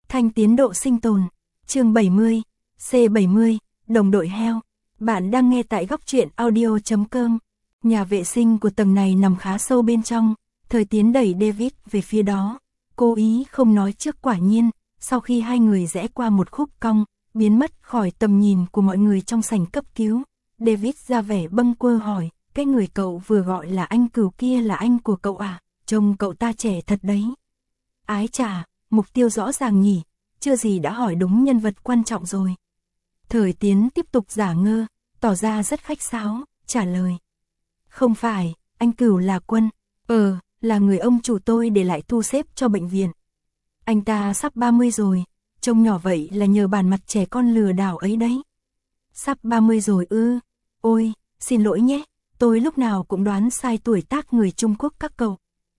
Thanh tiến độ sinh tồn. Chương 70, C70, đồng đội heo. Bạn đang nghe tại góc truyện audio.com. Nhà vệ sinh của tầng này nằm khá sâu bên trong, Thời Tiến đẩy David về phía đó. Cố ý không nói trước, quả nhiên, sau khi hai người rẽ qua một khúc cong, biến mất khỏi tầm nhìn của mọi người trong sảnh cấp cứu, David ra vẻ bâng quơ hỏi, cái người cậu vừa gọi là anh Cửu kia là anh của cậu à? Trông cậu ta trẻ thật đấy. Ái chà, mục tiêu rõ ràng nhỉ, chưa gì đã hỏi đúng nhân vật quan trọng rồi. Thời Tiến tiếp tục giả ngơ, tỏ ra rất khách sáo, trả lời. Không phải, anh Cửu là Quân, là người ông chủ tôi để lại thu xếp cho bệnh viện. Anh ta sắp 30 rồi, trông nhỏ vậy là nhờ bản mặt trẻ con lừa đảo ấy đấy. Sắp 30 rồi ư? Ôi, xin lỗi nhé, tôi lúc nào cũng đoán sai tuổi tác người Trung Quốc các cậu.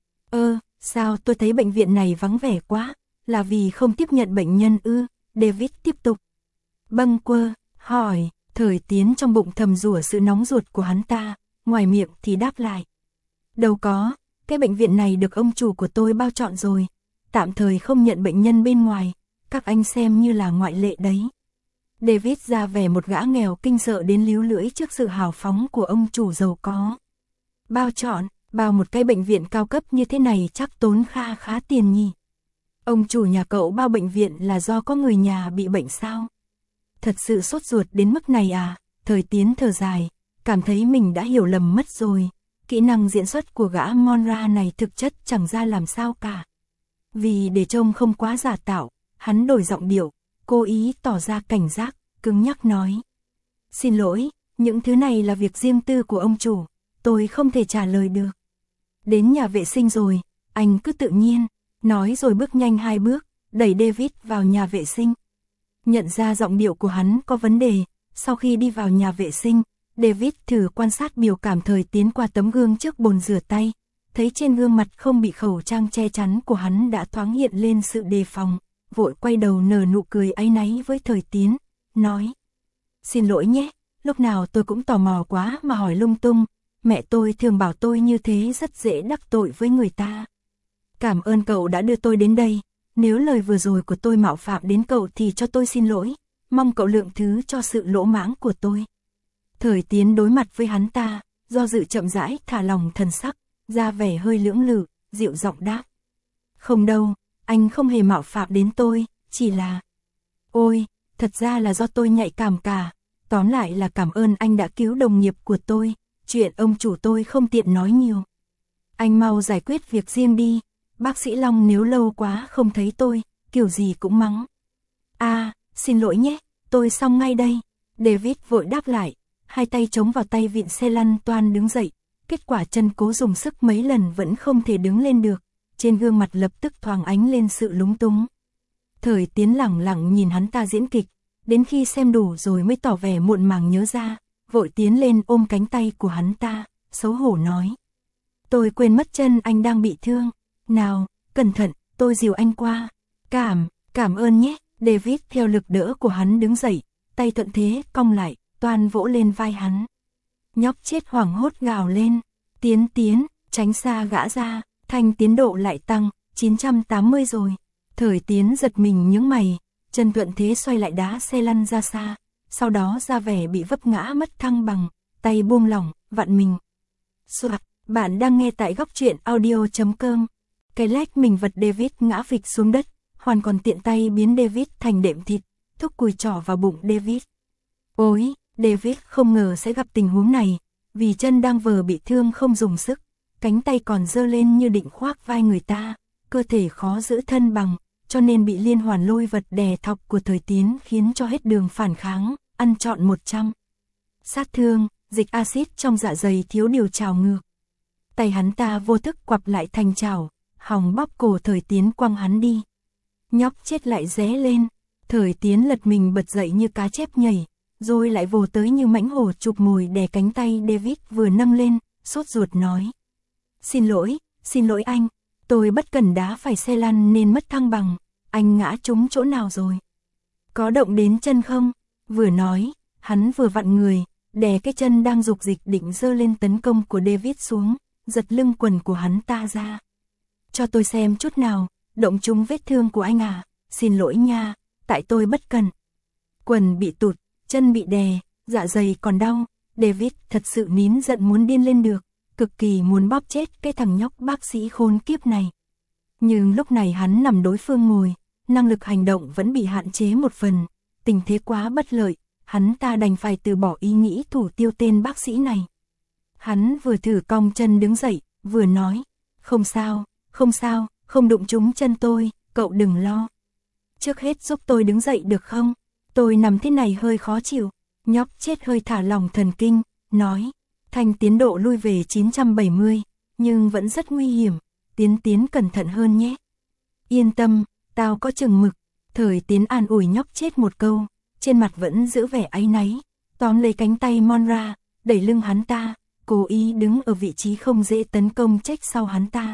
Sao tôi thấy bệnh viện này vắng vẻ quá, là vì không tiếp nhận bệnh nhân ư? David tiếp tục. Bâng quơ, hỏi, Thời Tiến trong bụng thầm rủa sự nóng ruột của hắn ta, ngoài miệng thì đáp lại. Đâu có, cái bệnh viện này được ông chủ của tôi bao trọn rồi, tạm thời không nhận bệnh nhân bên ngoài, các anh xem như là ngoại lệ đấy. David ra vẻ một gã nghèo kinh sợ đến líu lưỡi trước sự hào phóng của ông chủ giàu có. Bao trọn, bao một cái bệnh viện cao cấp như thế này chắc tốn khá tiền nhỉ. Ông chủ nhà cậu bao bệnh viện là do có người nhà bị bệnh sao? Thật sự sốt ruột đến mức này à? Thời Tiến thở dài, cảm thấy mình đã hiểu lầm mất rồi. Kỹ năng diễn xuất của gã Monra này thực chất chẳng ra làm sao cả. Vì để trông không quá giả tạo, hắn đổi giọng điệu, cố ý tỏ ra cảnh giác, cứng nhắc nói. Xin lỗi, những thứ này là việc riêng tư của ông chủ, tôi không thể trả lời được. Đến nhà vệ sinh rồi, anh cứ tự nhiên, nói rồi bước nhanh 2 bước, đẩy David vào nhà vệ sinh. Nhận ra giọng điệu của hắn có vấn đề, sau khi đi vào nhà vệ sinh, David thử quan sát biểu cảm Thời Tiến qua tấm gương trước bồn rửa tay, thấy trên gương mặt không bị khẩu trang che chắn của hắn đã thoáng hiện lên sự đề phòng, vội quay đầu nở nụ cười áy náy với Thời Tiến, nói. Xin lỗi nhé, lúc nào tôi cũng tò mò quá mà hỏi lung tung, mẹ tôi thường bảo tôi như thế rất dễ đắc tội với người ta. Cảm ơn cậu đã đưa tôi đến đây, nếu lời vừa rồi của tôi mạo phạm đến cậu thì cho tôi xin lỗi, mong cậu lượng thứ cho sự lỗ mãng của tôi. Thời Tiến đối mặt với hắn ta, do dự chậm rãi thả lòng thần sắc, ra vẻ hơi lưỡng lự, dịu giọng đáp. Không đâu, anh không hề mạo phạm đến tôi, chỉ là... Ôi, thật ra là do tôi nhạy cảm cả, tóm lại là cảm ơn anh đã cứu đồng nghiệp của tôi, chuyện ông chủ tôi không tiện nói nhiều. Anh mau giải quyết việc riêng đi, bác sĩ Long nếu lâu quá không thấy tôi, kiểu gì cũng mắng. Xin lỗi nhé, tôi xong ngay đây. David vội đáp lại, hai tay chống vào tay vịn xe lăn toan đứng dậy, kết quả chân cố dùng sức mấy lần vẫn không thể đứng lên được, trên gương mặt lập tức thoáng ánh lên sự lúng túng. Thời Tiến lẳng lặng nhìn hắn ta diễn kịch, đến khi xem đủ rồi mới tỏ vẻ muộn màng nhớ ra, vội tiến lên ôm cánh tay của hắn ta, xấu hổ nói. Tôi quên mất chân anh đang bị thương, nào, cẩn thận, tôi dìu anh qua. Cảm ơn nhé. David theo lực đỡ của hắn đứng dậy, tay thuận thế cong lại, toan vỗ lên vai hắn. Nhóc chết hoảng hốt gào lên, Tiến, tránh xa gã ra, Thanh tiến độ lại tăng, 980 rồi. Thời Tiến giật mình nhướng mày, chân thuận thế xoay lại đá xe lăn ra xa, sau đó ra vẻ bị vấp ngã mất thăng bằng, tay buông lỏng, vặn mình. Soạt, bạn đang nghe tại góc truyện audio.com. Cái lách mình vật David ngã phịch xuống đất, hoàn còn tiện tay biến David thành đệm thịt, thúc cùi trỏ vào bụng David. Ôi, David không ngờ sẽ gặp tình huống này, vì chân đang vờ bị thương không dùng sức, cánh tay còn giơ lên như định khoác vai người ta, cơ thể khó giữ thân bằng, cho nên bị liên hoàn lôi vật đè thọc của Thời Tiến khiến cho hết đường phản kháng, ăn trọn 100. Sát thương, dịch axit trong dạ dày thiếu điều trào ngược. Tay hắn ta vô thức quặp lại thành chảo, hòng bóp cổ Thời Tiến quăng hắn đi. Nhóc chết lại ré lên, Thời Tiến lật mình bật dậy như cá chép nhảy, rồi lại vồ tới như mãnh hổ chụp mồi đè cánh tay David vừa nâng lên, sốt ruột nói. Xin lỗi anh, tôi bất cẩn đá phải xe lăn nên mất thăng bằng, anh ngã trúng chỗ nào rồi? Có động đến chân không? Vừa nói, hắn vừa vặn người, đè cái chân đang dục dịch định giơ lên tấn công của David xuống, giật lưng quần của hắn ta ra. Cho tôi xem chút nào, động trúng vết thương của anh à? xin lỗi nha, tại tôi bất cẩn. Quần bị tụt, chân bị đè, dạ dày còn đau, David thật sự nín giận muốn điên lên được, cực kỳ muốn bóp chết cái thằng nhóc bác sĩ khốn kiếp này. Nhưng lúc này hắn nằm đối phương ngồi, năng lực hành động vẫn bị hạn chế một phần, tình thế quá bất lợi, hắn ta đành phải từ bỏ ý nghĩ thủ tiêu tên bác sĩ này. Hắn vừa thử cong chân đứng dậy, vừa nói, không sao, không đụng trúng chân tôi, cậu đừng lo. Trước hết giúp tôi đứng dậy được không? Tôi nằm thế này hơi khó chịu. Nhóc chết hơi thả lỏng thần kinh, nói, Thanh tiến độ lui về 970, nhưng vẫn rất nguy hiểm, tiến cẩn thận hơn nhé. Yên tâm, tao có chừng mực. Thời Tiến an ủi nhóc chết một câu, trên mặt vẫn giữ vẻ áy náy, tóm lấy cánh tay Monra, đẩy lưng hắn ta, cố ý đứng ở vị trí không dễ tấn công trách sau hắn ta.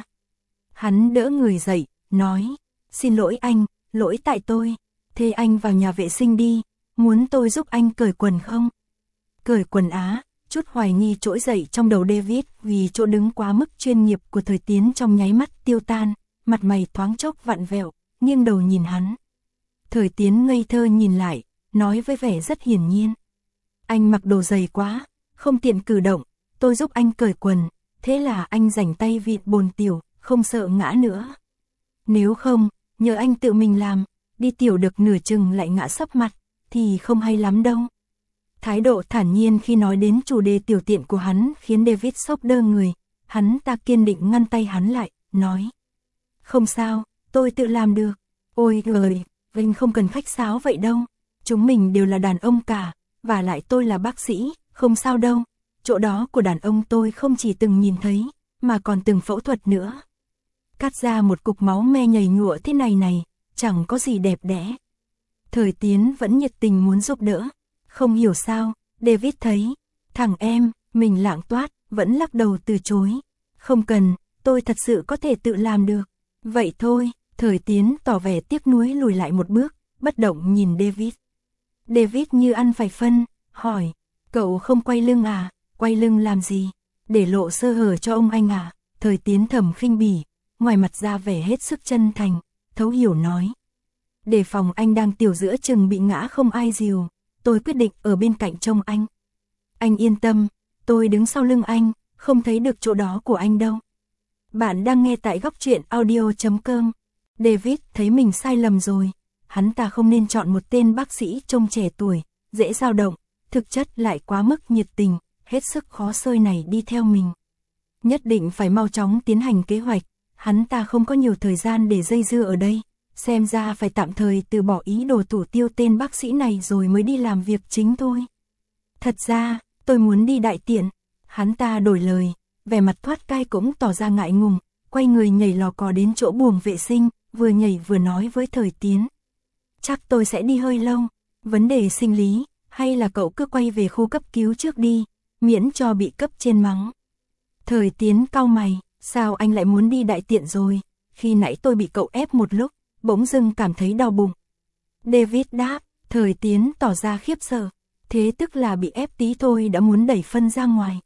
Hắn đỡ người dậy, nói, xin lỗi anh, lỗi tại tôi, thế anh vào nhà vệ sinh đi, muốn tôi giúp anh cởi quần không? Cởi quần á, chút hoài nghi trỗi dậy trong đầu David vì chỗ đứng quá mức chuyên nghiệp của Thời Tiến trong nháy mắt tiêu tan, mặt mày thoáng chốc vặn vẹo, nghiêng đầu nhìn hắn. Thời Tiến ngây thơ nhìn lại, nói với vẻ rất hiển nhiên. Anh mặc đồ dày quá, không tiện cử động, tôi giúp anh cởi quần, thế là anh rảnh tay vịn bồn tiểu, không sợ ngã nữa. Nếu không, nhờ anh tự mình làm, đi tiểu được nửa chừng lại ngã sấp mặt, thì không hay lắm đâu. Thái độ thản nhiên khi nói đến chủ đề tiểu tiện của hắn khiến David sốc đơ người, hắn ta kiên định ngăn tay hắn lại, nói. Không sao, tôi tự làm được. Ôi giời, anh không cần khách sáo vậy đâu. Chúng mình đều là đàn ông cả, và lại tôi là bác sĩ, không sao đâu. Chỗ đó của đàn ông tôi không chỉ từng nhìn thấy, mà còn từng phẫu thuật nữa. Cắt ra một cục máu me nhầy nhụa thế này, chẳng có gì đẹp đẽ. Thời Tiến vẫn nhiệt tình muốn giúp đỡ. Không hiểu sao, David thấy, thằng em, mình lạng toát, vẫn lắc đầu từ chối. Không cần, tôi thật sự có thể tự làm được. Vậy thôi, Thời Tiến tỏ vẻ tiếc nuối lùi lại một bước, bất động nhìn David. David như ăn phải phân, hỏi, cậu không quay lưng à, quay lưng làm gì, để lộ sơ hở cho ông anh à? Thời Tiến thầm khinh bỉ, ngoài mặt ra vẻ hết sức chân thành, thấu hiểu nói. Để phòng anh đang tiểu giữa chừng bị ngã không ai dìu, tôi quyết định ở bên cạnh trông anh. Anh yên tâm, tôi đứng sau lưng anh, không thấy được chỗ đó của anh đâu. Bạn đang nghe tại Góc Truyện Audio.com. David thấy mình sai lầm rồi, hắn ta không nên chọn một tên bác sĩ trông trẻ tuổi, dễ dao động, thực chất lại quá mức nhiệt tình, hết sức khó xơi này đi theo mình. Nhất định phải mau chóng tiến hành kế hoạch, hắn ta không có nhiều thời gian để dây dưa ở đây, xem ra phải tạm thời từ bỏ ý đồ thủ tiêu tên bác sĩ này rồi mới đi làm việc chính thôi. Thật ra, tôi muốn đi đại tiện, hắn ta đổi lời, vẻ mặt thoát cai cũng tỏ ra ngại ngùng, quay người nhảy lò cò đến chỗ buồng vệ sinh, vừa nhảy vừa nói với Thời Tiến. Chắc tôi sẽ đi hơi lâu, vấn đề sinh lý, hay là cậu cứ quay về khu cấp cứu trước đi, miễn cho bị cấp trên mắng. Thời Tiến cau mày, sao anh lại muốn đi đại tiện rồi, khi nãy tôi bị cậu ép một lúc, bỗng dưng cảm thấy đau bụng. David đáp, Thời Tiến tỏ ra khiếp sợ, thế tức là bị ép tí thôi đã muốn đẩy phân ra ngoài.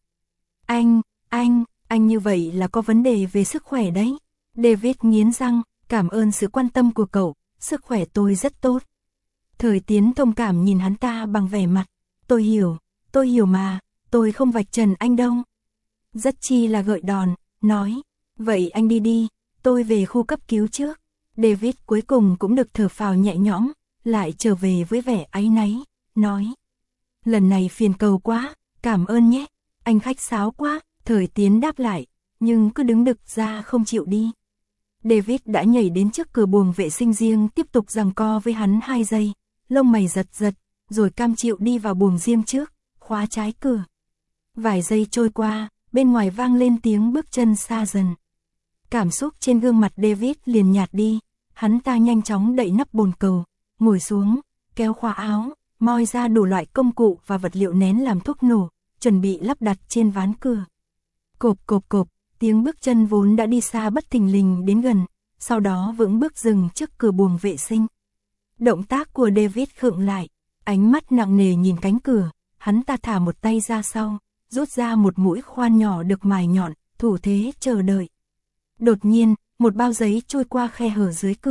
Anh như vậy là có vấn đề về sức khỏe đấy. David nghiến răng, cảm ơn sự quan tâm của cậu, sức khỏe tôi rất tốt. Thời Tiến thông cảm nhìn hắn ta bằng vẻ mặt, tôi hiểu mà, tôi không vạch trần anh đâu. Rất chi là gợi đòn, nói, vậy anh đi, tôi về khu cấp cứu trước. David cuối cùng cũng được thở phào nhẹ nhõm, lại trở về với vẻ áy náy, nói. Lần này phiền cầu quá, cảm ơn nhé, anh khách sáo quá. Thời Tiến đáp lại, nhưng cứ đứng đực ra không chịu đi. David đã nhảy đến trước cửa buồng vệ sinh riêng tiếp tục giằng co với hắn 2 giây, lông mày giật, rồi cam chịu đi vào buồng riêng trước, khóa trái cửa. Vài giây trôi qua, bên ngoài vang lên tiếng bước chân xa dần. Cảm xúc trên gương mặt David liền nhạt đi, hắn ta nhanh chóng đậy nắp bồn cầu, ngồi xuống, kéo khóa áo, moi ra đủ loại công cụ và vật liệu nén làm thuốc nổ, chuẩn bị lắp đặt trên ván cửa. Cộp, tiếng bước chân vốn đã đi xa bất thình lình đến gần, sau đó vững bước dừng trước cửa buồng vệ sinh. Động tác của David khựng lại, ánh mắt nặng nề nhìn cánh cửa, hắn ta thả một tay ra sau, rút ra một mũi khoan nhỏ được mài nhọn, thủ thế chờ đợi. Đột nhiên, một bao giấy trôi qua khe hở dưới cửa,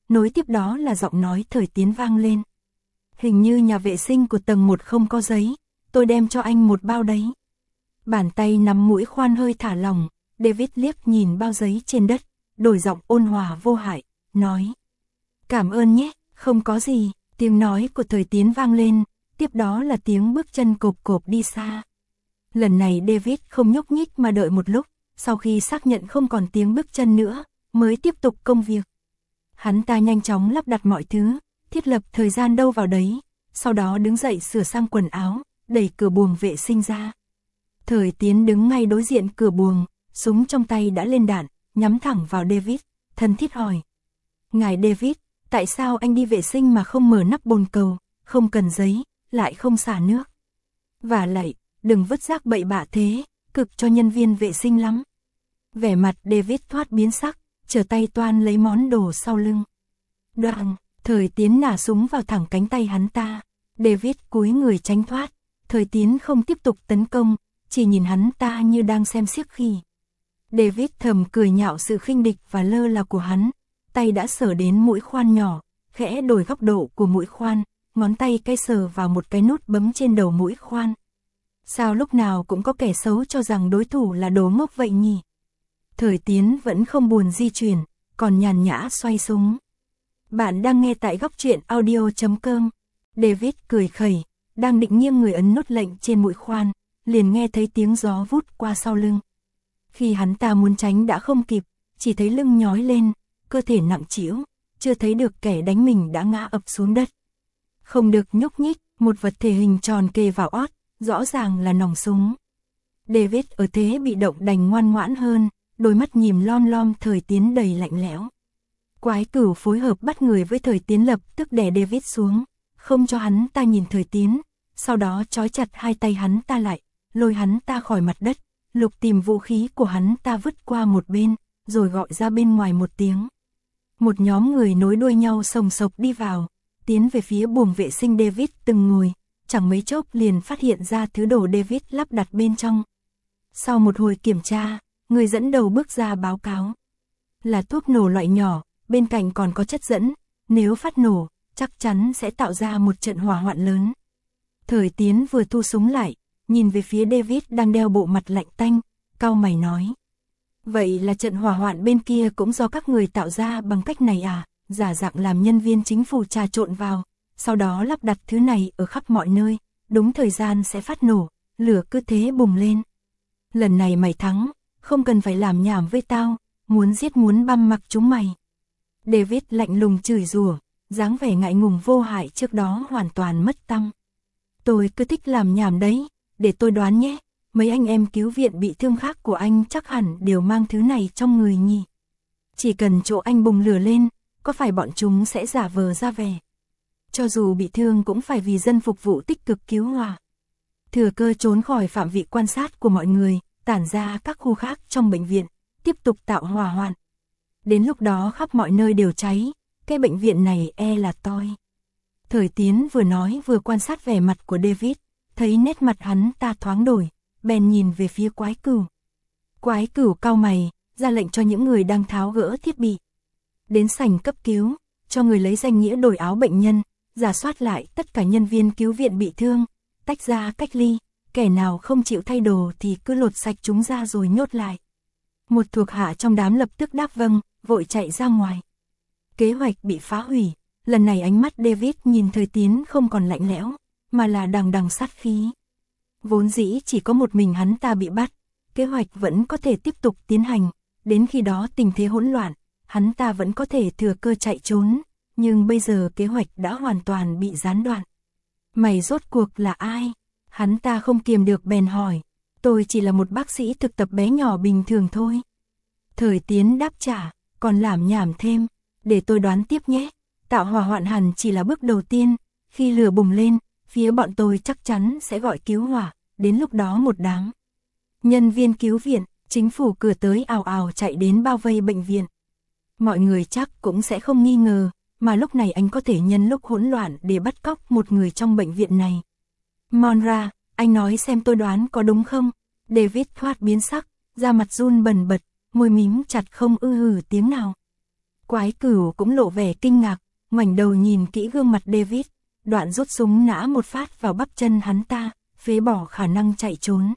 nối tiếp đó là giọng nói Thời Tiến vang lên. Hình như nhà vệ sinh của tầng 1 không có giấy, tôi đem cho anh một bao đấy. Bàn tay nắm mũi khoan hơi thả lỏng, David liếc nhìn bao giấy trên đất, đổi giọng ôn hòa vô hại, nói. Cảm ơn nhé, không có gì, tiếng nói của Thời Tiến vang lên, tiếp đó là tiếng bước chân cộp cộp đi xa. Lần này David không nhúc nhích mà đợi một lúc, sau khi xác nhận không còn tiếng bước chân nữa, mới tiếp tục công việc. Hắn ta nhanh chóng lắp đặt mọi thứ, thiết lập thời gian đâu vào đấy, sau đó đứng dậy sửa sang quần áo, đẩy cửa buồng vệ sinh ra. Thời Tiến đứng ngay đối diện cửa buồng, súng trong tay đã lên đạn, nhắm thẳng vào David, thân thiết hỏi. Ngài David, tại sao anh đi vệ sinh mà không mở nắp bồn cầu, không cần giấy, lại không xả nước? Và lại, đừng vứt rác bậy bạ thế, cực cho nhân viên vệ sinh lắm. Vẻ mặt David thoát biến sắc, trở tay toan lấy món đồ sau lưng. Đoạn, Thời Tiến nả súng vào thẳng cánh tay hắn ta. David cúi người tránh thoát, Thời Tiến không tiếp tục tấn công, chỉ nhìn hắn ta như đang xem xiếc khỉ. David thầm cười nhạo sự khinh địch và lơ là của hắn, tay đã sờ đến mũi khoan nhỏ, khẽ đổi góc độ của mũi khoan, ngón tay cái sờ vào một cái nút bấm trên đầu mũi khoan. Sao lúc nào cũng có kẻ xấu cho rằng đối thủ là đồ ngốc vậy nhỉ? Thời Tiến vẫn không buồn di chuyển, còn nhàn nhã xoay súng. Bạn đang nghe tại góc truyện audio.com. David cười khẩy, đang định nghiêng người ấn nút lệnh trên mũi khoan, liền nghe thấy tiếng gió vút qua sau lưng. Khi hắn ta muốn tránh đã không kịp, chỉ thấy lưng nhói lên, cơ thể nặng trĩu, chưa thấy được kẻ đánh mình đã ngã ập xuống đất. Không được nhúc nhích, một vật thể hình tròn kề vào ót, rõ ràng là nòng súng. David ở thế bị động đành ngoan ngoãn hơn, đôi mắt nhìm lom lom Thời Tiến đầy lạnh lẽo. Quái Cửu phối hợp bắt người với Thời Tiến, lập tức đè David xuống, không cho hắn ta nhìn Thời Tiến, sau đó trói chặt hai tay hắn ta lại, lôi hắn ta khỏi mặt đất, lục tìm vũ khí của hắn ta vứt qua một bên, rồi gọi ra bên ngoài một tiếng. Một nhóm người nối đuôi nhau sồng sộc đi vào, tiến về phía buồng vệ sinh David từng ngồi, chẳng mấy chốc liền phát hiện ra thứ đồ David lắp đặt bên trong. Sau một hồi kiểm tra, người dẫn đầu bước ra báo cáo. Là thuốc nổ loại nhỏ, bên cạnh còn có chất dẫn, nếu phát nổ, chắc chắn sẽ tạo ra một trận hỏa hoạn lớn. Thời Tiến vừa thu súng lại, nhìn về phía David đang đeo bộ mặt lạnh tanh, cau mày nói. Vậy là trận hỏa hoạn bên kia cũng do các người tạo ra bằng cách này à? Giả dạng làm nhân viên chính phủ trà trộn vào, sau đó lắp đặt thứ này ở khắp mọi nơi, đúng thời gian sẽ phát nổ, lửa cứ thế bùng lên. Lần này mày thắng, không cần phải làm nhảm với tao, muốn giết muốn băm mặc chúng mày. David lạnh lùng chửi rủa, dáng vẻ ngại ngùng vô hại trước đó hoàn toàn mất tăm. Tôi cứ thích làm nhảm đấy, để tôi đoán nhé, mấy anh em cứu viện bị thương khác của anh chắc hẳn đều mang thứ này trong người nhỉ. Chỉ cần chỗ anh bùng lửa lên, có phải bọn chúng sẽ giả vờ ra vẻ. Cho dù bị thương cũng phải vì dân phục vụ tích cực cứu hỏa. Thừa cơ trốn khỏi phạm vi quan sát của mọi người, tản ra các khu khác trong bệnh viện, tiếp tục tạo hỏa hoạn. Đến lúc đó khắp mọi nơi đều cháy, cái bệnh viện này e là toi. Thời Tiến vừa nói vừa quan sát vẻ mặt của David, thấy nét mặt hắn ta thoáng đổi, bèn nhìn về phía Quái Cửu. Quái Cửu cau mày, ra lệnh cho những người đang tháo gỡ thiết bị. Đến sảnh cấp cứu, cho người lấy danh nghĩa đổi áo bệnh nhân, rà soát lại tất cả nhân viên cứu viện bị thương, tách ra cách ly, kẻ nào không chịu thay đồ thì cứ lột sạch chúng ra rồi nhốt lại. Một thuộc hạ trong đám lập tức đáp vâng, vội chạy ra ngoài. Kế hoạch bị phá hủy, lần này ánh mắt David nhìn Thời Tiến không còn lạnh lẽo, mà là đằng đằng sát khí. Vốn dĩ chỉ có một mình hắn ta bị bắt, kế hoạch vẫn có thể tiếp tục tiến hành, đến khi đó tình thế hỗn loạn, hắn ta vẫn có thể thừa cơ chạy trốn, nhưng bây giờ kế hoạch đã hoàn toàn bị gián đoạn. Mày rốt cuộc là ai? Hắn ta không kiềm được bèn hỏi. Tôi chỉ là một bác sĩ thực tập bé nhỏ bình thường thôi. Thời Tiến đáp trả, còn làm nhảm thêm, để tôi đoán tiếp nhé. Tạo hỏa hoạn hẳn chỉ là bước đầu tiên, khi lửa bùng lên, phía bọn tôi chắc chắn sẽ gọi cứu hỏa, đến lúc đó một đám nhân viên cứu viện, chính phủ cửa tới ào ào chạy đến bao vây bệnh viện. Mọi người chắc cũng sẽ không nghi ngờ, mà lúc này anh có thể nhân lúc hỗn loạn để bắt cóc một người trong bệnh viện này. Monra, anh nói xem tôi đoán có đúng không? David thoát biến sắc, da mặt run bần bật, môi mím chặt không hừ tiếng nào. Quái Cửu cũng lộ vẻ kinh ngạc, ngoảnh đầu nhìn kỹ gương mặt David, đoạn rút súng nã một phát vào bắp chân hắn ta, phế bỏ khả năng chạy trốn.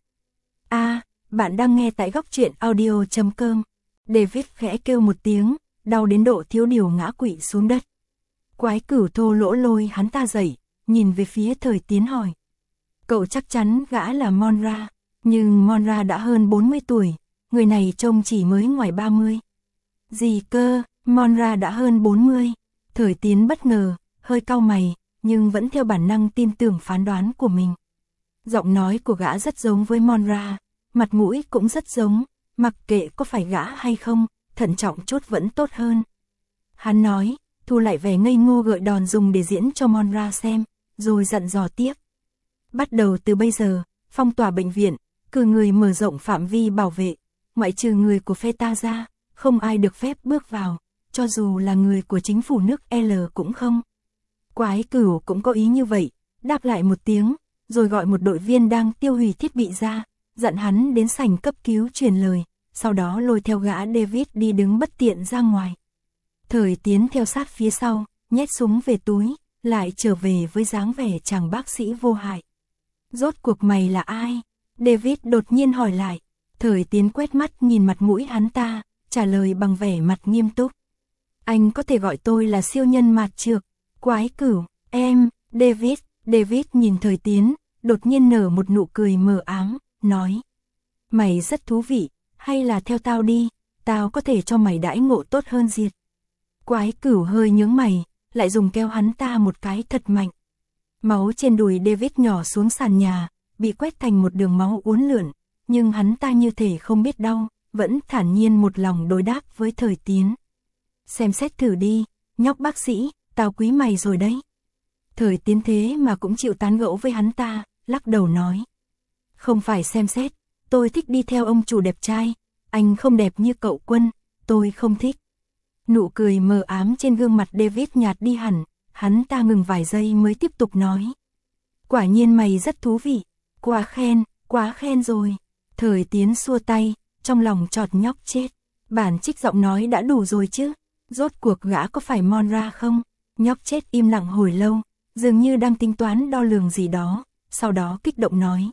Bạn đang nghe tại góc truyện audio.com. David khẽ kêu một tiếng, đau đến độ thiếu điều ngã quỵ xuống đất. Quái Cửu thô lỗ lôi hắn ta dậy, nhìn về phía Thời Tiến hỏi. Cậu chắc chắn gã là Monra, nhưng Monra đã hơn 40 tuổi, người này trông chỉ mới ngoài 30. Gì cơ, Monra đã hơn 40. Thời Tiến bất ngờ, hơi cau mày, nhưng vẫn theo bản năng tin tưởng phán đoán của mình. Giọng nói của gã rất giống với Monra, mặt mũi cũng rất giống, mặc kệ có phải gã hay không, thận trọng chút vẫn tốt hơn. Hắn nói, thu lại vẻ ngây ngô gợi đòn dùng để diễn cho Monra xem, rồi dặn dò tiếp. Bắt đầu từ bây giờ, phong tỏa bệnh viện, cử người mở rộng phạm vi bảo vệ, ngoại trừ người của Feta ra, không ai được phép bước vào, cho dù là người của chính phủ nước L cũng không. Quái Cửu cũng có ý như vậy, đáp lại một tiếng, rồi gọi một đội viên đang tiêu hủy thiết bị ra, dặn hắn đến sảnh cấp cứu truyền lời, sau đó lôi theo gã David đi đứng bất tiện ra ngoài. Thời Tiến theo sát phía sau, nhét súng về túi, lại trở về với dáng vẻ chàng bác sĩ vô hại. Rốt cuộc mày là ai? David đột nhiên hỏi lại. Thời Tiến quét mắt nhìn mặt mũi hắn ta, trả lời bằng vẻ mặt nghiêm túc. Anh có thể gọi tôi là siêu nhân mạt trược. Quái Cửu, em, David nhìn Thời Tiến, đột nhiên nở một nụ cười mờ ám, nói. Mày rất thú vị, hay là theo tao đi, tao có thể cho mày đãi ngộ tốt hơn Diệt. Quái Cửu hơi nhướng mày, lại dùng keo hắn ta một cái thật mạnh. Máu trên đùi David nhỏ xuống sàn nhà, bị quét thành một đường máu uốn lượn, nhưng hắn ta như thể không biết đau, vẫn thản nhiên một lòng đối đáp với Thời Tiến. Xem xét thử đi, nhóc bác sĩ, tao quý mày rồi đấy. Thời Tiến thế mà cũng chịu tán gẫu với hắn ta, lắc đầu nói. Không phải xem xét, tôi thích đi theo ông chủ đẹp trai, anh không đẹp như cậu Quân, tôi không thích. Nụ cười mờ ám trên gương mặt David nhạt đi hẳn, hắn ta ngừng vài giây mới tiếp tục nói. Quả nhiên mày rất thú vị, quá khen rồi. Thời Tiến xua tay, trong lòng chọt nhóc chết. Bản trích giọng nói đã đủ rồi chứ, rốt cuộc gã có phải Monra không? Nhóc chết im lặng hồi lâu, dường như đang tính toán đo lường gì đó, sau đó kích động nói.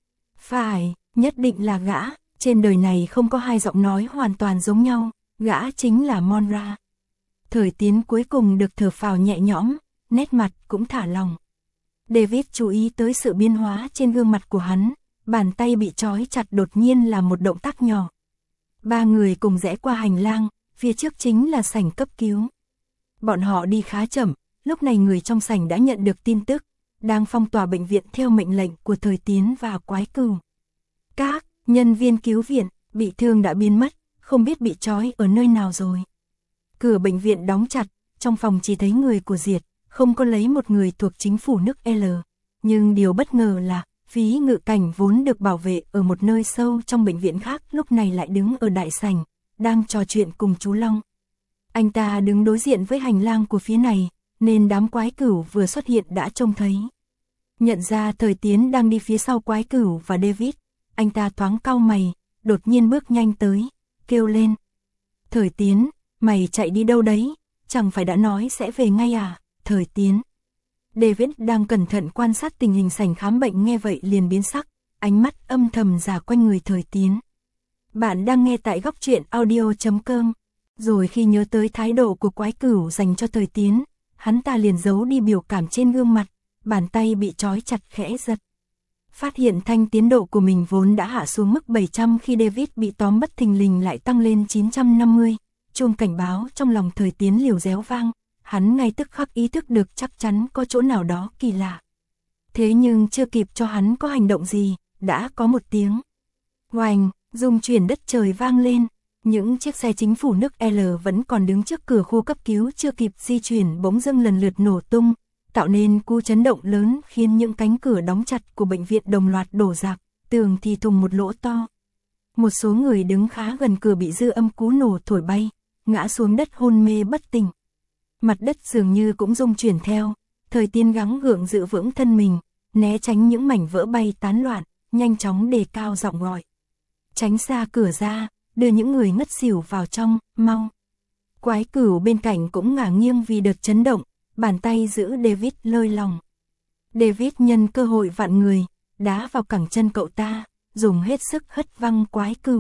Phải, nhất định là gã, trên đời này không có hai giọng nói hoàn toàn giống nhau, gã chính là Monra. Thời Tiến cuối cùng được thở phào nhẹ nhõm, nét mặt cũng thả lòng. David chú ý tới sự biến hóa trên gương mặt của hắn, bàn tay bị trói chặt đột nhiên là một động tác nhỏ. Ba người cùng rẽ qua hành lang, phía trước chính là sảnh cấp cứu. Bọn họ đi khá chậm, lúc này người trong sảnh đã nhận được tin tức, đang phong tỏa bệnh viện theo mệnh lệnh của Thời Tiến và Quái Cửu. Các nhân viên cứu viện bị thương đã biến mất, không biết bị trói ở nơi nào rồi. Cửa bệnh viện đóng chặt, trong phòng chỉ thấy người của Diệt, không có lấy một người thuộc chính phủ nước L. Nhưng điều bất ngờ là, Phí Ngự Cảnh vốn được bảo vệ ở một nơi sâu trong bệnh viện khác lúc này lại đứng ở đại sảnh, đang trò chuyện cùng chú Long. Anh ta đứng đối diện với hành lang của phía này, nên đám Quái Cửu vừa xuất hiện đã trông thấy. Nhận ra Thời Tiến đang đi phía sau Quái Cửu và David, anh ta thoáng cau mày, đột nhiên bước nhanh tới, kêu lên. Thời Tiến, mày chạy đi đâu đấy, chẳng phải đã nói sẽ về ngay à? Thời Tiến. David đang cẩn thận quan sát tình hình sảnh khám bệnh nghe vậy liền biến sắc, ánh mắt âm thầm dà quanh người Thời Tiến. Bạn đang nghe tại góc truyện audio.com. Rồi khi nhớ tới thái độ của Quái Cửu dành cho Thời Tiến, hắn ta liền giấu đi biểu cảm trên gương mặt, bàn tay bị trói chặt khẽ giật. Phát hiện thanh tiến độ của mình vốn đã hạ xuống mức 700 khi David bị tóm bất thình lình lại tăng lên 950, chuông cảnh báo trong lòng Thời Tiến liều réo vang, hắn ngay tức khắc ý thức được chắc chắn có chỗ nào đó kỳ lạ. Thế nhưng chưa kịp cho hắn có hành động gì, đã có một tiếng oành, rung chuyển đất trời vang lên. Những chiếc xe chính phủ nước L vẫn còn đứng trước cửa khu cấp cứu chưa kịp di chuyển bỗng dưng lần lượt nổ tung, tạo nên cú chấn động lớn khiến những cánh cửa đóng chặt của bệnh viện đồng loạt đổ rạc, tường thì thùng một lỗ to. Một số người đứng khá gần cửa bị dư âm cú nổ thổi bay, ngã xuống đất hôn mê bất tỉnh. Mặt đất dường như cũng rung chuyển theo, Thời Tiến gắng gượng giữ vững thân mình, né tránh những mảnh vỡ bay tán loạn, nhanh chóng đề cao giọng gọi. Tránh xa cửa ra, đưa những người ngất xỉu vào trong, mau. Quái cửu bên cạnh cũng ngả nghiêng vì đợt chấn động, bàn tay giữ David lơi lỏng. David nhân cơ hội vặn người, đá vào cẳng chân cậu ta, dùng hết sức hất văng quái cửu.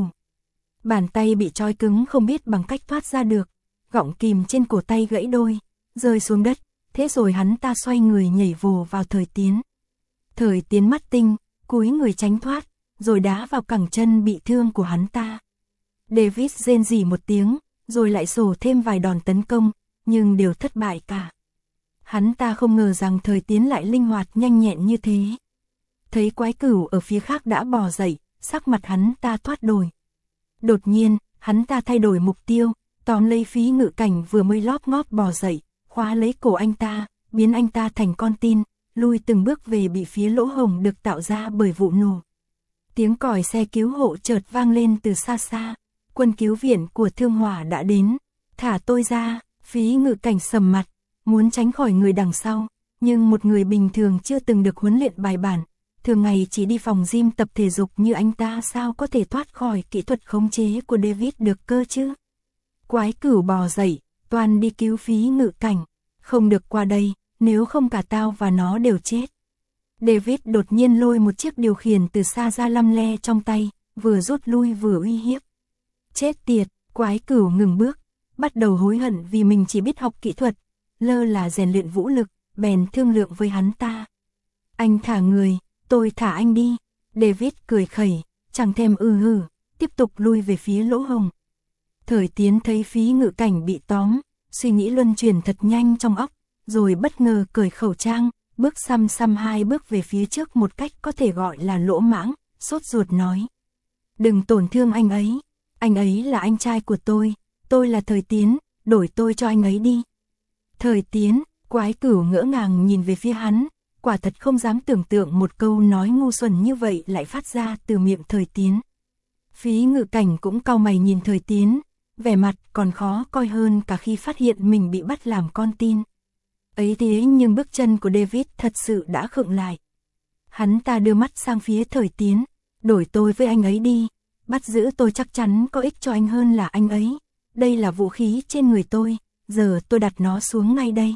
Bàn tay bị trói cứng không biết bằng cách thoát ra được, gọng kìm trên cổ tay gãy đôi, rơi xuống đất, thế rồi hắn ta xoay người nhảy vồ vào Thời Tiến. Thời Tiến mắt tinh, cúi người tránh thoát, rồi đá vào cẳng chân bị thương của hắn ta. David rên rỉ một tiếng, rồi lại sổ thêm vài đòn tấn công, nhưng đều thất bại cả. Hắn ta không ngờ rằng Thời Tiến lại linh hoạt nhanh nhẹn như thế. Thấy quái cửu ở phía khác đã bò dậy, sắc mặt hắn ta thoát đổi. Đột nhiên, hắn ta thay đổi mục tiêu, tóm lấy Phí Ngự Cảnh vừa mới lóp ngóp bò dậy, khóa lấy cổ anh ta, biến anh ta thành con tin, lui từng bước về bị phía lỗ hổng được tạo ra bởi vụ nổ. Tiếng còi xe cứu hộ chợt vang lên từ xa xa, quân cứu viện của Thương Hỏa đã đến. Thả tôi ra, Phí Ngự Cảnh sầm mặt, muốn tránh khỏi người đằng sau, nhưng một người bình thường chưa từng được huấn luyện bài bản, thường ngày chỉ đi phòng gym tập thể dục như anh ta sao có thể thoát khỏi kỹ thuật khống chế của David được cơ chứ. Quái cửu bò dậy, toan đi cứu Phí Ngự Cảnh, không được qua đây, nếu không cả tao và nó đều chết. David đột nhiên lôi một chiếc điều khiển từ xa ra lăm le trong tay, vừa rút lui vừa uy hiếp. Chết tiệt, quái cửu ngừng bước, bắt đầu hối hận vì mình chỉ biết học kỹ thuật, lơ là rèn luyện vũ lực, bèn thương lượng với hắn ta. Anh thả người, tôi thả anh đi. David cười khẩy, chẳng thèm hử, tiếp tục lui về phía lỗ hổng. Thời Tiến thấy Phí Ngự Cảnh bị tóm, suy nghĩ luân chuyển thật nhanh trong óc, rồi bất ngờ cởi khẩu trang, bước xăm hai bước về phía trước một cách có thể gọi là lỗ mãng, sốt ruột nói. Đừng tổn thương anh ấy là anh trai của tôi là Thời Tiến, đổi tôi cho anh ấy đi. Thời Tiến, quái cửu ngỡ ngàng nhìn về phía hắn, quả thật không dám tưởng tượng một câu nói ngu xuẩn như vậy lại phát ra từ miệng Thời Tiến. Phí Ngự Cảnh cũng cau mày nhìn Thời Tiến, vẻ mặt còn khó coi hơn cả khi phát hiện mình bị bắt làm con tin. Ấy thế nhưng bước chân của David thật sự đã khựng lại. Hắn ta đưa mắt sang phía Thời Tiến, đổi tôi với anh ấy đi, bắt giữ tôi chắc chắn có ích cho anh hơn là anh ấy. Đây là vũ khí trên người tôi, giờ tôi đặt nó xuống ngay đây.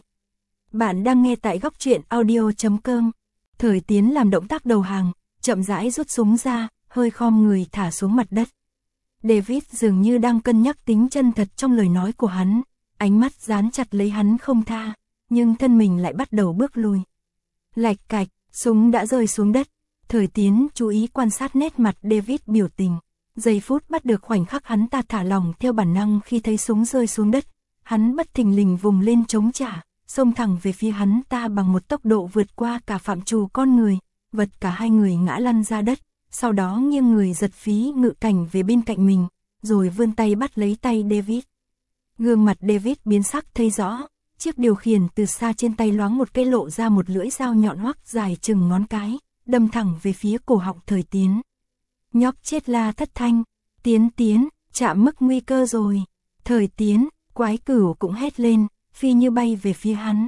Bạn đang nghe tại góc truyện audio.com. Thời Tiến làm động tác đầu hàng, chậm rãi rút súng ra, hơi khom người thả xuống mặt đất. David dường như đang cân nhắc tính chân thật trong lời nói của hắn, ánh mắt dán chặt lấy hắn không tha, nhưng thân mình lại bắt đầu bước lùi. Lạch cạch, súng đã rơi xuống đất. Thời Tiến chú ý quan sát nét mặt David biểu tình. Giây phút bắt được khoảnh khắc hắn ta thả lỏng theo bản năng khi thấy súng rơi xuống đất, hắn bất thình lình vùng lên chống trả, xông thẳng về phía hắn ta bằng một tốc độ vượt qua cả phạm trù con người, vật cả hai người ngã lăn ra đất, sau đó nghiêng người giật Phí Ngự Cảnh về bên cạnh mình, rồi vươn tay bắt lấy tay David. Gương mặt David biến sắc thấy rõ, chiếc điều khiển từ xa trên tay loáng một cái lộ ra một lưỡi dao nhọn hoắt dài chừng ngón cái, đâm thẳng về phía cổ họng Thời Tiến. Nhóc chết la thất thanh, Tiến, chạm mức nguy cơ rồi. Thời Tiến, quái cửu cũng hét lên, phi như bay về phía hắn.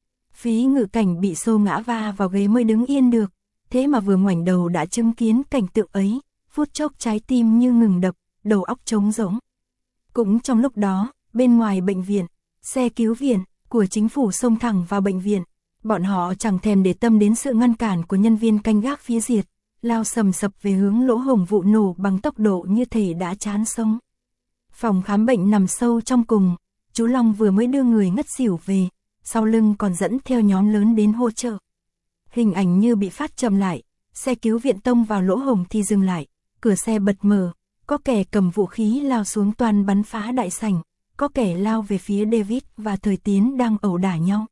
Phí Ngự Cảnh bị xô ngã va vào ghế mới đứng yên được, thế mà vừa ngoảnh đầu đã chứng kiến cảnh tượng ấy, phút chốc trái tim như ngừng đập, đầu óc trống rỗng. Cũng trong lúc đó, bên ngoài bệnh viện, xe cứu viện của chính phủ xông thẳng vào bệnh viện, bọn họ chẳng thèm để tâm đến sự ngăn cản của nhân viên canh gác phía diệt, lao sầm sập về hướng lỗ hổng vụ nổ bằng tốc độ như thể đã chán sống. Phòng khám bệnh nằm sâu trong cùng, chú Long vừa mới đưa người ngất xỉu về, sau lưng còn dẫn theo nhóm lớn đến hỗ trợ. Hình ảnh như bị phát chậm lại, xe cứu viện tông vào lỗ hổng thì dừng lại, cửa xe bật mở, có kẻ cầm vũ khí lao xuống toàn bắn phá đại sảnh, có kẻ lao về phía David và Thời Tiến đang ẩu đả nhau.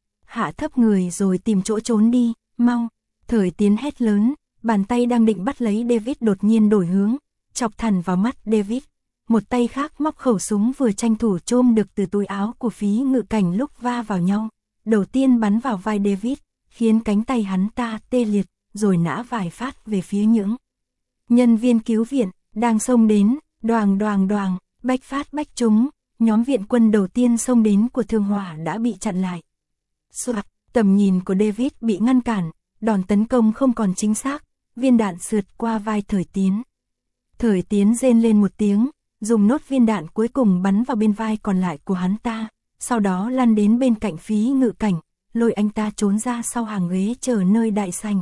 Hạ thấp người rồi tìm chỗ trốn đi, mau. Thời Tiến hét lớn, bàn tay đang định bắt lấy David đột nhiên đổi hướng, chọc thẳng vào mắt David. Một tay khác móc khẩu súng vừa tranh thủ chôm được từ túi áo của Phí Ngự Cảnh lúc va vào nhau. Đầu tiên bắn vào vai David, khiến cánh tay hắn ta tê liệt, rồi nã vài phát về phía những nhân viên cứu viện đang xông đến, đoàng, bách phát bách trúng. Nhóm viện quân đầu tiên xông đến của Thương Hỏa đã bị chặn lại. Soạt, tầm nhìn của David bị ngăn cản, đòn tấn công không còn chính xác, viên đạn sượt qua vai Thời Tiến. Thời Tiến rên lên một tiếng, dùng nốt viên đạn cuối cùng bắn vào bên vai còn lại của hắn ta, sau đó lăn đến bên cạnh Phí Ngự Cảnh, lôi anh ta trốn ra sau hàng ghế chờ nơi đại sảnh.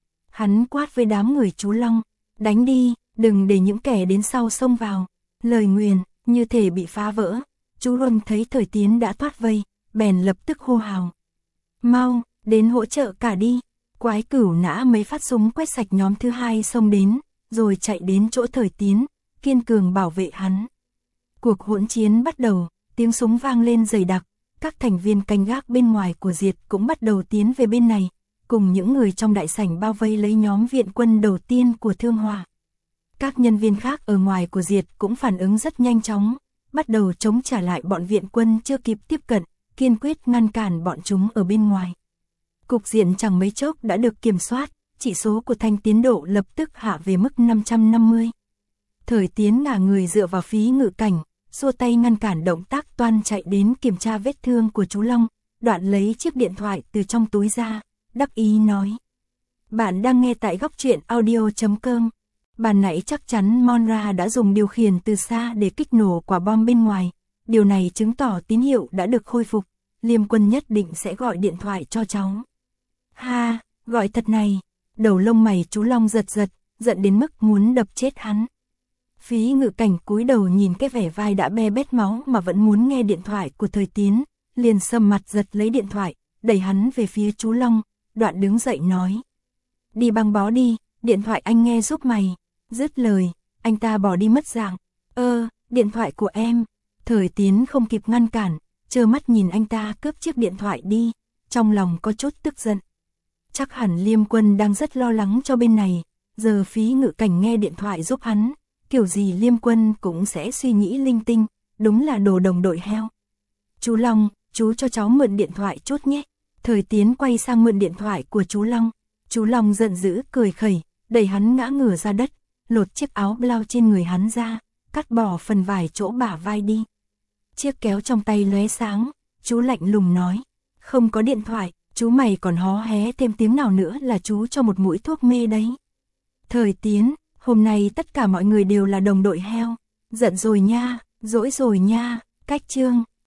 Hắn quát với đám người chú Long, đánh đi, đừng để những kẻ đến sau xông vào. Lời nguyền như thể bị phá vỡ. Chú Long thấy Thời Tiến đã thoát vây, bèn lập tức hô hào. Mau, đến hỗ trợ cả đi. Quái Cửu nã mấy phát súng quét sạch nhóm thứ hai xông đến, rồi chạy đến chỗ Thời Tiến, kiên cường bảo vệ hắn. Cuộc hỗn chiến bắt đầu, tiếng súng vang lên dày đặc, các thành viên canh gác bên ngoài của Diệt cũng bắt đầu tiến về bên này, cùng những người trong đại sảnh bao vây lấy nhóm viện quân đầu tiên của Thương Hòa. Các nhân viên khác ở ngoài của Diệt cũng phản ứng rất nhanh chóng, bắt đầu chống trả lại bọn viện quân chưa kịp tiếp cận, kiên quyết ngăn cản bọn chúng ở bên ngoài. Cục diện chẳng mấy chốc đã được kiểm soát, chỉ số của Thanh tiến độ lập tức hạ về mức 550. Thời Tiến ngả người dựa vào Phí Ngự Cảnh, xua tay ngăn cản động tác Toan chạy đến kiểm tra vết thương của chú Long, đoạn lấy chiếc điện thoại từ trong túi ra, đắc ý nói. Bạn đang nghe tại góc truyện audio.com. Ban nãy chắc chắn Monra đã dùng điều khiển từ xa để kích nổ quả bom bên ngoài, điều này chứng tỏ tín hiệu đã được khôi phục, Liêm Quân nhất định sẽ gọi điện thoại cho cháu. Ha, gọi thật này, đầu lông mày chú Long giật giật, giận đến mức muốn đập chết hắn. Phí Ngự Cảnh cúi đầu nhìn cái vẻ vai đã be bét máu mà vẫn muốn nghe điện thoại của Thời Tiến, liền sầm mặt giật lấy điện thoại, đẩy hắn về phía chú Long, đoạn đứng dậy nói. Đi băng bó đi, điện thoại anh nghe giúp mày. Dứt lời, anh ta bỏ đi mất dạng. Điện thoại của em. Thời Tiến không kịp ngăn cản, trơ mắt nhìn anh ta cướp chiếc điện thoại đi, trong lòng có chút tức giận. Chắc hẳn Liêm Quân đang rất lo lắng cho bên này, giờ Phí Ngự Cảnh nghe điện thoại giúp hắn, kiểu gì Liêm Quân cũng sẽ suy nghĩ linh tinh, đúng là đồ đồng đội heo. Chú Long, chú cho cháu mượn điện thoại chút nhé. Thời Tiến quay sang mượn điện thoại của chú Long. Chú Long giận dữ cười khẩy, đẩy hắn ngã ngửa ra đất, lột chiếc áo blau trên người hắn ra, cắt bỏ phần vải chỗ bả vai đi. Chiếc kéo trong tay lóe sáng, chú lạnh lùng nói, không có điện thoại, chú mày còn hó hé thêm tiếng nào nữa là chú cho một mũi thuốc mê đấy. Thời Tiến, hôm nay tất cả mọi người đều là đồng đội heo, giận rồi nha, dỗi rồi nha, cách chương.